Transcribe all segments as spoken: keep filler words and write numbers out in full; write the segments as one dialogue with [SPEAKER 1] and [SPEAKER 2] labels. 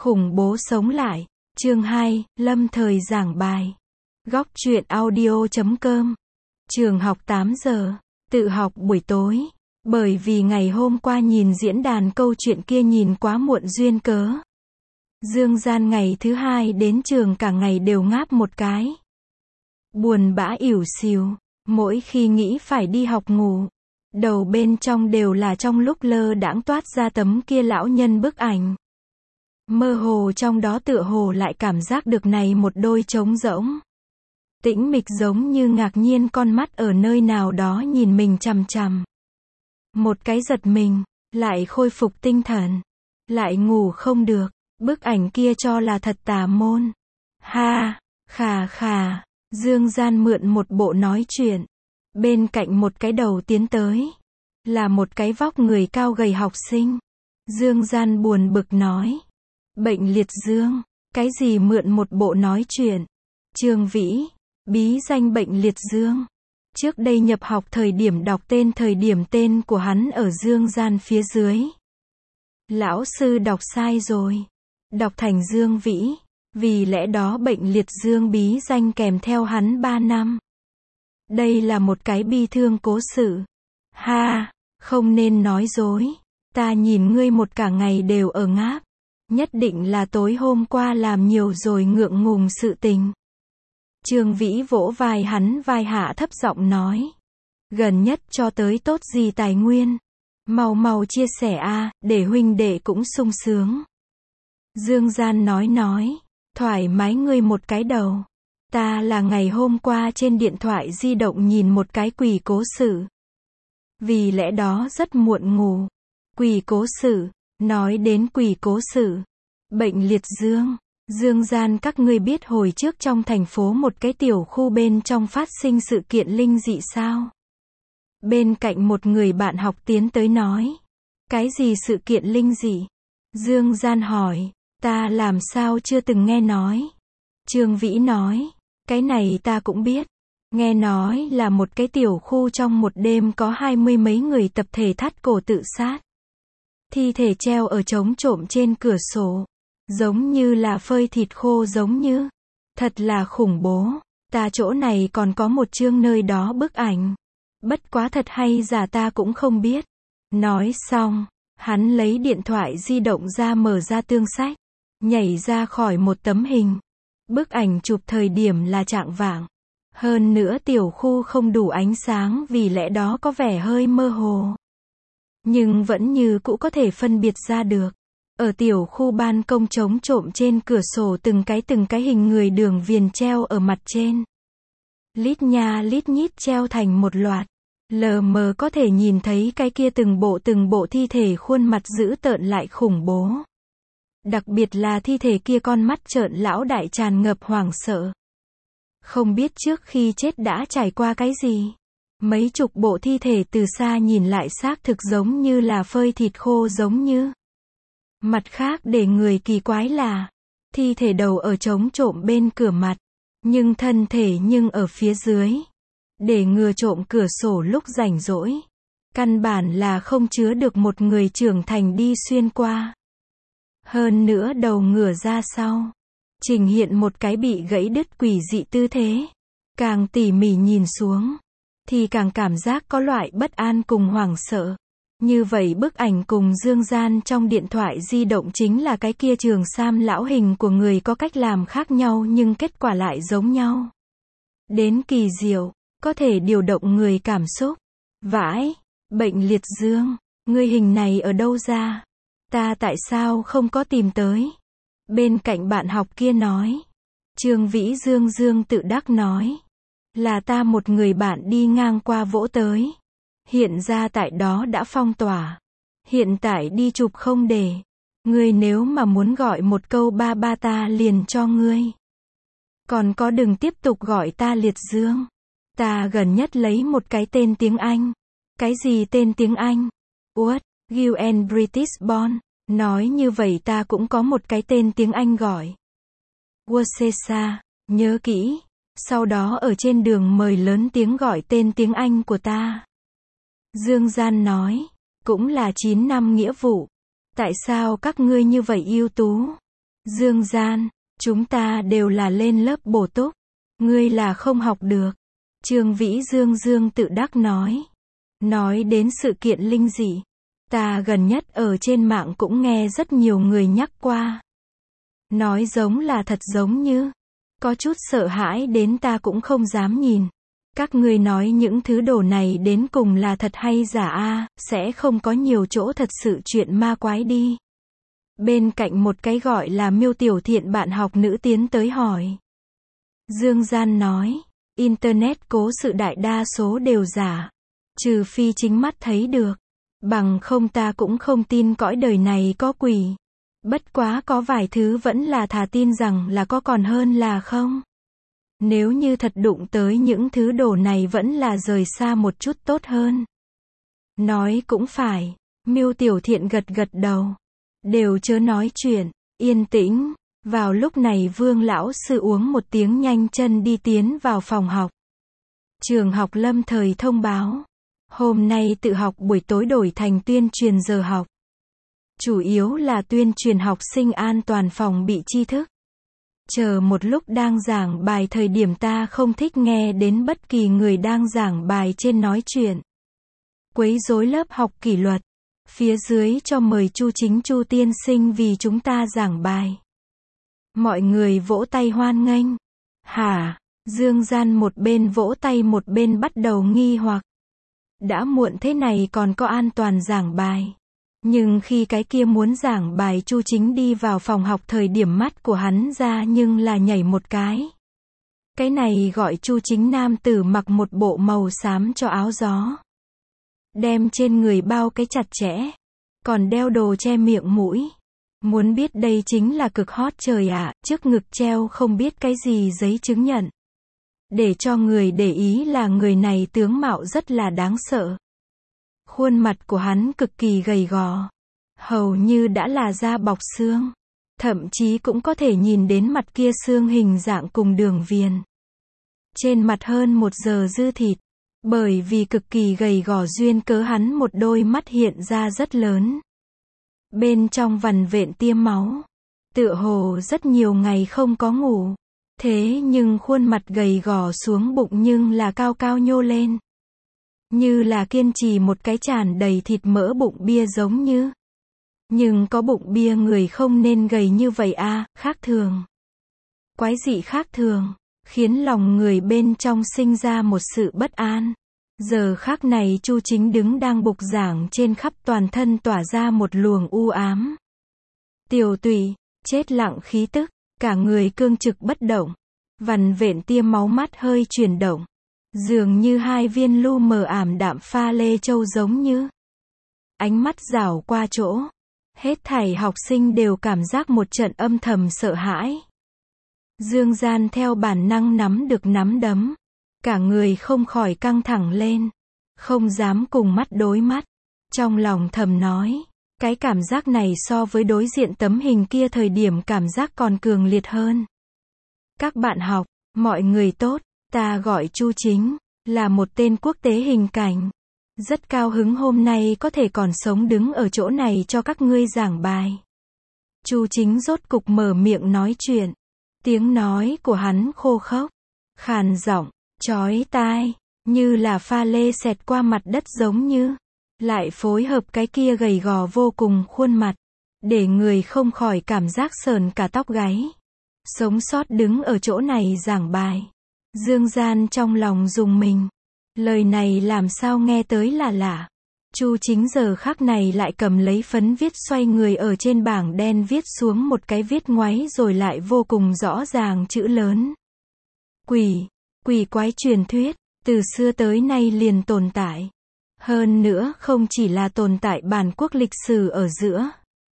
[SPEAKER 1] Khủng bố sống lại. Chương hai, Lâm Thời giảng bài. Góc truyện audio chấm com. Trường học tám giờ. Tự học buổi tối. Bởi vì ngày hôm qua nhìn diễn đàn câu chuyện kia nhìn quá muộn duyên cớ. Dương Gian ngày thứ hai đến trường cả ngày đều ngáp một cái. Buồn bã ỉu xìu. Mỗi khi nghĩ phải đi học ngủ. Đầu bên trong đều là trong lúc lơ đãng toát ra tấm kia lão nhân bức ảnh. Mơ hồ trong đó tựa hồ lại cảm giác được này một đôi trống rỗng. Tĩnh mịch giống như ngạc nhiên con mắt ở nơi nào đó nhìn mình chằm chằm. Một cái giật mình, lại khôi phục tinh thần. Lại ngủ không được, bức ảnh kia cho là thật tà môn. Ha, khà khà, Dương Gian mượn một bộ nói chuyện. Bên cạnh một cái đầu tiến tới. Là một cái vóc người cao gầy học sinh. Dương Gian buồn bực nói. Bệnh liệt dương, cái gì mượn một bộ nói chuyện. Trương Vĩ, bí danh bệnh liệt dương. Trước đây nhập học thời điểm đọc tên thời điểm tên của hắn ở Dương Gian phía dưới. Lão sư đọc sai rồi. Đọc thành Dương Vĩ. Vì lẽ đó bệnh liệt dương bí danh kèm theo hắn ba năm. Đây là một cái bi thương cố sự. Ha, không nên nói dối. Ta nhìn ngươi một cả ngày đều ở ngáp. Nhất định là tối hôm qua làm nhiều rồi ngượng ngùng sự tình. Trương Vĩ vỗ vai hắn vai hạ thấp giọng nói. Gần nhất cho tới tốt gì tài nguyên. Mau mau chia sẻ a, để huynh đệ cũng sung sướng. Dương Gian nói nói. Thoải mái ngươi một cái đầu. Ta là ngày hôm qua trên điện thoại di động nhìn một cái quỷ cố sự. Vì lẽ đó rất muộn ngủ. Quỷ cố sự. Nói đến quỷ cố sự. Bệnh liệt dương. Dương Gian các ngươi biết hồi trước trong thành phố một cái tiểu khu bên trong phát sinh sự kiện linh dị sao? Bên cạnh một người bạn học tiến tới nói. Cái gì sự kiện linh dị? Dương Gian hỏi. Ta làm sao chưa từng nghe nói? Trương Vĩ nói. Cái này ta cũng biết. Nghe nói là một cái tiểu khu trong một đêm có hai mươi mấy người tập thể thắt cổ tự sát. Thi thể treo ở trống trộm trên cửa sổ. Giống như là phơi thịt khô giống như. Thật là khủng bố. Ta chỗ này còn có một chương nơi đó bức ảnh. Bất quá thật hay giả ta cũng không biết. Nói xong, hắn lấy điện thoại di động ra mở ra tương sách. Nhảy ra khỏi một tấm hình. Bức ảnh chụp thời điểm là trạng vạng. Hơn nữa tiểu khu không đủ ánh sáng vì lẽ đó có vẻ hơi mơ hồ. Nhưng vẫn như cũ có thể phân biệt ra được. Ở tiểu khu ban công trống trộm trên cửa sổ từng cái từng cái hình người đường viền treo ở mặt trên. Lít nha lít nhít treo thành một loạt. Lờ mờ có thể nhìn thấy cái kia từng bộ từng bộ thi thể khuôn mặt dữ tợn lại khủng bố. Đặc biệt là thi thể kia con mắt trợn lão đại tràn ngập hoảng sợ. Không biết trước khi chết đã trải qua cái gì. Mấy chục bộ thi thể từ xa nhìn lại xác thực giống như là phơi thịt khô giống như. Mặt khác để người kỳ quái là, thi thể đầu ở trống trộm bên cửa mặt, nhưng thân thể nhưng ở phía dưới. Để ngừa trộm cửa sổ lúc rảnh rỗi. Căn bản là không chứa được một người trưởng thành đi xuyên qua. Hơn nữa đầu ngửa ra sau. Trình hiện một cái bị gãy đứt quỷ dị tư thế. Càng tỉ mỉ nhìn xuống. Thì càng cảm giác có loại bất an cùng hoảng sợ. Như vậy bức ảnh cùng Dương Gian trong điện thoại di động chính là cái kia trường sam lão hình của người có cách làm khác nhau nhưng kết quả lại giống nhau. Đến kỳ diệu, có thể điều động người cảm xúc. Vãi, bệnh liệt dương, ngươi hình này ở đâu ra? Ta tại sao không có tìm tới? Bên cạnh bạn học kia nói. Trương Vĩ dương dương tự đắc nói. Là ta một người bạn đi ngang qua vỗ tới. Hiện ra tại đó đã phong tỏa. Hiện tại đi chụp không để. Ngươi nếu mà muốn gọi một câu ba ba ta liền cho ngươi. Còn có đừng tiếp tục gọi ta liệt dương. Ta gần nhất lấy một cái tên tiếng Anh. Cái gì tên tiếng Anh? What? You and British born. Nói như vậy ta cũng có một cái tên tiếng Anh gọi. Worcester. Nhớ kỹ. Sau đó ở trên đường mời lớn tiếng gọi tên tiếng Anh của ta. Dương Gian nói. Cũng là chín năm nghĩa vụ. Tại sao các ngươi như vậy ưu tú? Dương Gian, chúng ta đều là lên lớp bổ túc. Ngươi là không học được. Trương Vĩ Dương Dương tự đắc nói. Nói đến sự kiện linh dị. Ta gần nhất ở trên mạng cũng nghe rất nhiều người nhắc qua. Nói giống là thật giống như. Có chút sợ hãi đến ta cũng không dám nhìn. Các ngươi nói những thứ đồ này đến cùng là thật hay giả a, sẽ không có nhiều chỗ thật sự chuyện ma quái đi. Bên cạnh một cái gọi là Miêu Tiểu Thiện bạn học nữ tiến tới hỏi. Dương Gian nói, Internet cố sự đại đa số đều giả. Trừ phi chính mắt thấy được. Bằng không ta cũng không tin cõi đời này có quỷ. Bất quá có vài thứ vẫn là thà tin rằng là có còn hơn là không. Nếu như thật đụng tới những thứ đồ này vẫn là rời xa một chút tốt hơn. Nói cũng phải. Miêu Tiểu Thiện gật gật đầu. Đều chớ nói chuyện. Yên tĩnh. Vào lúc này Vương lão sư uống một tiếng nhanh chân đi tiến vào phòng học. Trường học lâm thời thông báo. Hôm nay tự học buổi tối đổi thành tuyên truyền giờ học. Chủ yếu là tuyên truyền học sinh an toàn phòng bị tri thức. Chờ một lúc đang giảng bài thời điểm ta không thích nghe đến bất kỳ người đang giảng bài trên nói chuyện. Quấy rối lớp học kỷ luật. Phía dưới cho mời Chu Chính Chu tiên sinh vì chúng ta giảng bài. Mọi người vỗ tay hoan nghênh. Hả? Dương Gian một bên vỗ tay một bên bắt đầu nghi hoặc. Đã muộn thế này còn có an toàn giảng bài. Nhưng khi cái kia muốn giảng bài Chu Chính đi vào phòng học thời điểm mắt của hắn ra nhưng là nhảy một cái. Cái này gọi Chu Chính nam tử mặc một bộ màu xám cho áo gió. Đem trên người bao cái chặt chẽ. Còn đeo đồ che miệng mũi. Muốn biết đây chính là cực hot trời ạ, à, trước ngực treo không biết cái gì giấy chứng nhận. Để cho người để ý là người này tướng mạo rất là đáng sợ. Khuôn mặt của hắn cực kỳ gầy gò. Hầu như đã là da bọc xương. Thậm chí cũng có thể nhìn đến mặt kia xương hình dạng cùng đường viền. Trên mặt hơn một giờ dư thịt. Bởi vì cực kỳ gầy gò duyên cớ hắn một đôi mắt hiện ra rất lớn. Bên trong vằn vện tiêm máu. Tựa hồ rất nhiều ngày không có ngủ. Thế nhưng khuôn mặt gầy gò xuống bụng nhưng là cao cao nhô lên. Như là kiên trì một cái tràn đầy thịt mỡ bụng bia giống như. Nhưng có bụng bia người không nên gầy như vậy a, à, khác thường. Quái dị khác thường, khiến lòng người bên trong sinh ra một sự bất an. Giờ khác này Chu Chính đứng đang bục giảng trên khắp toàn thân tỏa ra một luồng u ám. Tiểu tụy, chết lặng khí tức, cả người cương trực bất động. Vằn vện tiêm máu mắt hơi chuyển động. Dường như hai viên lu mờ ảm đạm pha lê châu giống như. Ánh mắt rảo qua chỗ. Hết thảy học sinh đều cảm giác một trận âm thầm sợ hãi. Dương Gian theo bản năng nắm được nắm đấm. Cả người không khỏi căng thẳng lên. Không dám cùng mắt đối mắt. Trong lòng thầm nói. Cái cảm giác này so với đối diện tấm hình kia thời điểm cảm giác còn cường liệt hơn. Các bạn học, mọi người tốt, ta gọi Chu Chính, là một tên quốc tế hình cảnh. Rất cao hứng hôm nay có thể còn sống đứng ở chỗ này cho các ngươi giảng bài. Chu Chính rốt cục mở miệng nói chuyện. Tiếng nói của hắn khô khốc, khàn giọng, chói tai, như là pha lê xẹt qua mặt đất giống như. Lại phối hợp cái kia gầy gò vô cùng khuôn mặt. Để người không khỏi cảm giác sờn cả tóc gáy. Sống sót đứng ở chỗ này giảng bài. Dương Gian trong lòng rùng mình. Lời này làm sao nghe tới là lạ. Chu Chính giờ khắc này lại cầm lấy phấn viết xoay người ở trên bảng đen viết xuống một cái viết ngoáy rồi lại vô cùng rõ ràng chữ lớn. Quỷ, quỷ quái truyền thuyết, từ xưa tới nay liền tồn tại. Hơn nữa không chỉ là tồn tại bản quốc lịch sử ở giữa.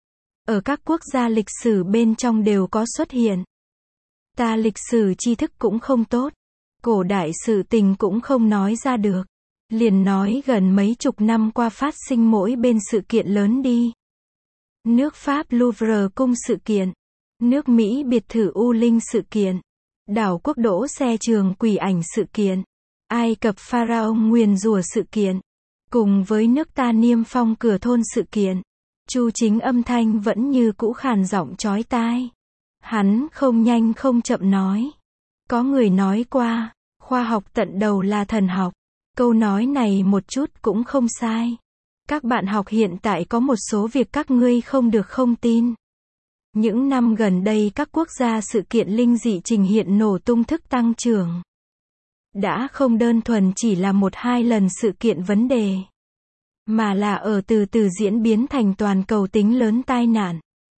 [SPEAKER 1] Ở các quốc gia lịch sử bên trong đều có xuất hiện. Ta lịch sử tri thức cũng không tốt. Cổ đại sự tình cũng không nói ra được. Liền nói gần mấy chục năm qua phát sinh mỗi bên sự kiện lớn đi. Nước Pháp Louvre cung sự kiện. Nước Mỹ biệt thự U Linh sự kiện. Đảo quốc đỗ xe trường quỷ ảnh sự kiện. Ai Cập Pharaoh nguyền rủa sự kiện. Cùng với nước ta niêm phong cửa thôn sự kiện. Chu Chính âm thanh vẫn như cũ khàn giọng chói tai. Hắn không nhanh không chậm nói. Có người nói qua, khoa học tận đầu là thần học. Câu nói này một chút cũng không sai. Các bạn học hiện tại có một số việc các ngươi không được không tin. Những năm gần đây các quốc gia sự kiện linh dị trình hiện nổ tung thức tăng trưởng. Đã không đơn thuần chỉ là một hai lần sự kiện vấn đề. Mà là ở từ từ diễn biến thành toàn cầu tính lớn tai nạn.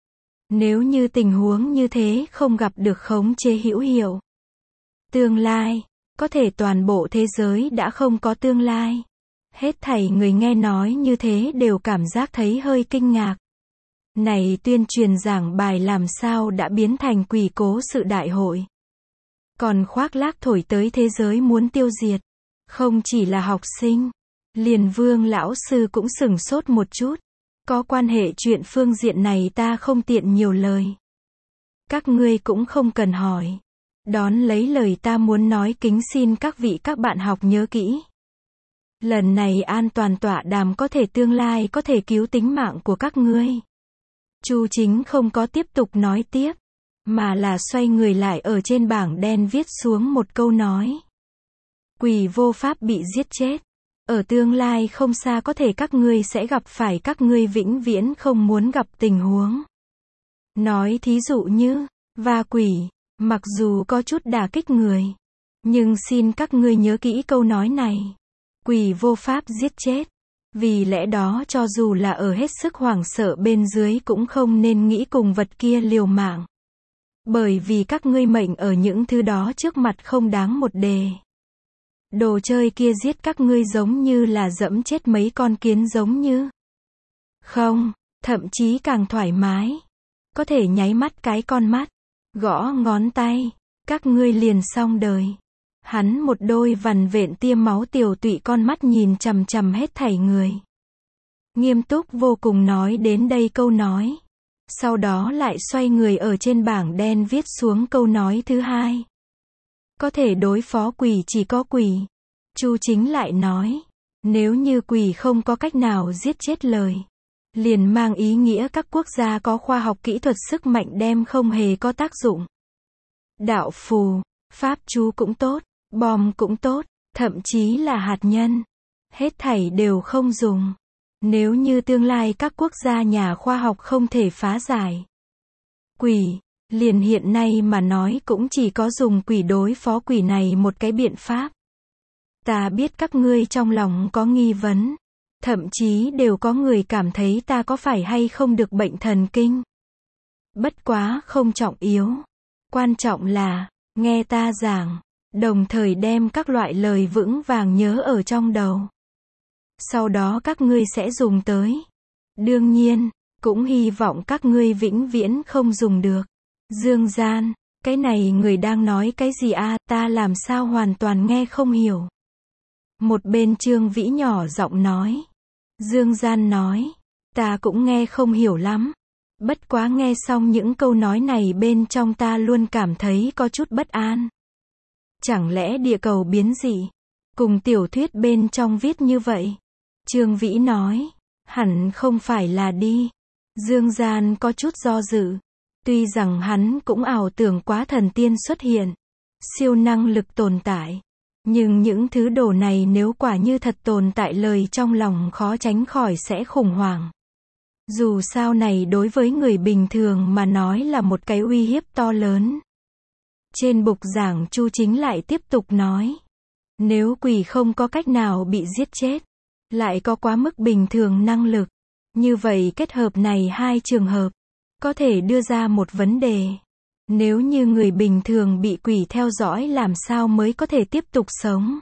[SPEAKER 1] Nếu như tình huống như thế không gặp được khống chế hữu hiệu. Tương lai, có thể toàn bộ thế giới đã không có tương lai. Hết thảy người nghe nói như thế đều cảm giác thấy hơi kinh ngạc. Này tuyên truyền giảng bài làm sao đã biến thành quỷ cố sự đại hội. Còn khoác lác thổi tới thế giới muốn tiêu diệt. Không chỉ là học sinh. Liền Vương lão sư cũng sửng sốt một chút. Có quan hệ chuyện phương diện này ta không tiện nhiều lời. Các ngươi cũng không cần hỏi. Đón lấy lời ta muốn nói kính xin các vị các bạn học nhớ kỹ. Lần này an toàn tọa đàm có thể tương lai có thể cứu tính mạng của các ngươi. Chu Chính không có tiếp tục nói tiếp, mà là xoay người lại ở trên bảng đen viết xuống một câu nói. Quỷ vô pháp bị giết chết. Ở tương lai không xa có thể các ngươi sẽ gặp phải các ngươi vĩnh viễn không muốn gặp tình huống. Nói thí dụ như, va quỷ, mặc dù có chút đả kích người. Nhưng xin các ngươi nhớ kỹ câu nói này. Quỷ vô pháp giết chết. Vì lẽ đó cho dù là ở hết sức hoảng sợ bên dưới cũng không nên nghĩ cùng vật kia liều mạng. Bởi vì các ngươi mệnh ở những thứ đó trước mặt không đáng một đề. Đồ chơi kia giết các ngươi giống như là dẫm chết mấy con kiến giống như. Không, thậm chí càng thoải mái. Có thể nháy mắt cái con mắt, gõ ngón tay, các ngươi liền xong đời. Hắn một đôi vằn vện tiêm máu tiểu tụy con mắt nhìn chằm chằm hết thảy người. Nghiêm túc vô cùng nói đến đây câu nói. Sau đó lại xoay người ở trên bảng đen viết xuống câu nói thứ hai. Có thể đối phó quỷ chỉ có quỷ. Chu Chính lại nói. Nếu như quỷ không có cách nào giết chết lời. Liền mang ý nghĩa các quốc gia có khoa học kỹ thuật sức mạnh đem không hề có tác dụng. Đạo phù, pháp chú cũng tốt. Bom cũng tốt, thậm chí là hạt nhân. Hết thảy đều không dùng. Nếu như tương lai các quốc gia nhà khoa học không thể phá giải. Quỷ, liền hiện nay mà nói cũng chỉ có dùng quỷ đối phó quỷ này một cái biện pháp. Ta biết các ngươi trong lòng có nghi vấn. Thậm chí đều có người cảm thấy ta có phải hay không được bệnh thần kinh. Bất quá không trọng yếu. Quan trọng là, nghe ta giảng. Đồng thời đem các loại lời vững vàng nhớ ở trong đầu. Sau đó các ngươi sẽ dùng tới. Đương nhiên, cũng hy vọng các ngươi vĩnh viễn không dùng được. Dương gian, cái này người đang nói cái gì a, à, ta làm sao hoàn toàn nghe không hiểu. Một bên Trương Vĩ nhỏ giọng nói. Dương gian nói, ta cũng nghe không hiểu lắm. Bất quá nghe xong những câu nói này bên trong ta luôn cảm thấy có chút bất an. Chẳng lẽ địa cầu biến dị? Cùng tiểu thuyết bên trong viết như vậy. Trương Vĩ nói. Hẳn không phải là đi. Dương gian có chút do dự. Tuy rằng hắn cũng ảo tưởng quá thần tiên xuất hiện. Siêu năng lực tồn tại. Nhưng những thứ đồ này nếu quả như thật tồn tại lời trong lòng khó tránh khỏi sẽ khủng hoảng. Dù sao này đối với người bình thường mà nói là một cái uy hiếp to lớn. Trên bục giảng Chu Chính lại tiếp tục nói. Nếu quỷ không có cách nào bị giết chết, lại có quá mức bình thường năng lực, như vậy kết hợp này hai trường hợp, có thể đưa ra một vấn đề. Nếu như người bình thường bị quỷ theo dõi làm sao mới có thể tiếp tục sống?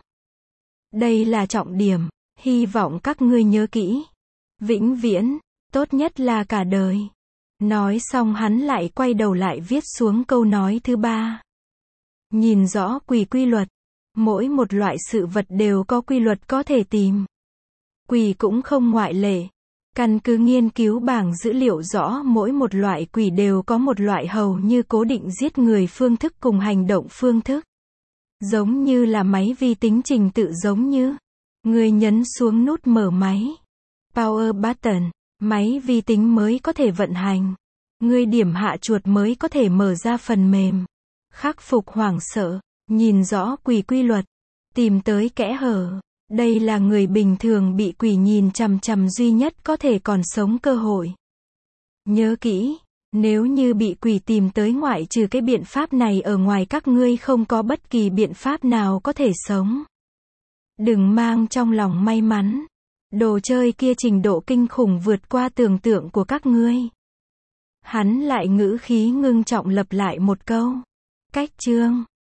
[SPEAKER 1] Đây là trọng điểm, hy vọng các ngươi nhớ kỹ. Vĩnh viễn, tốt nhất là cả đời. Nói xong hắn lại quay đầu lại viết xuống câu nói thứ ba. Nhìn rõ quỷ quy luật. Mỗi một loại sự vật đều có quy luật có thể tìm. Quỷ cũng không ngoại lệ. Căn cứ nghiên cứu bảng dữ liệu rõ mỗi một loại quỷ đều có một loại hầu như cố định giết người phương thức cùng hành động phương thức. Giống như là máy vi tính trình tự giống như. Người nhấn xuống nút mở máy. Power button. Máy vi tính mới có thể vận hành. Ngươi điểm hạ chuột mới có thể mở ra phần mềm. Khắc phục hoảng sợ, nhìn rõ quỷ quy luật, tìm tới kẽ hở. Đây là người bình thường bị quỷ nhìn chằm chằm duy nhất có thể còn sống cơ hội. Nhớ kỹ, nếu như bị quỷ tìm tới ngoại trừ cái biện pháp này ở ngoài các ngươi không có bất kỳ biện pháp nào có thể sống. Đừng mang trong lòng may mắn. Đồ chơi kia trình độ kinh khủng vượt qua tưởng tượng của các ngươi. Hắn lại ngữ khí ngưng trọng lặp lại một câu. Cách chương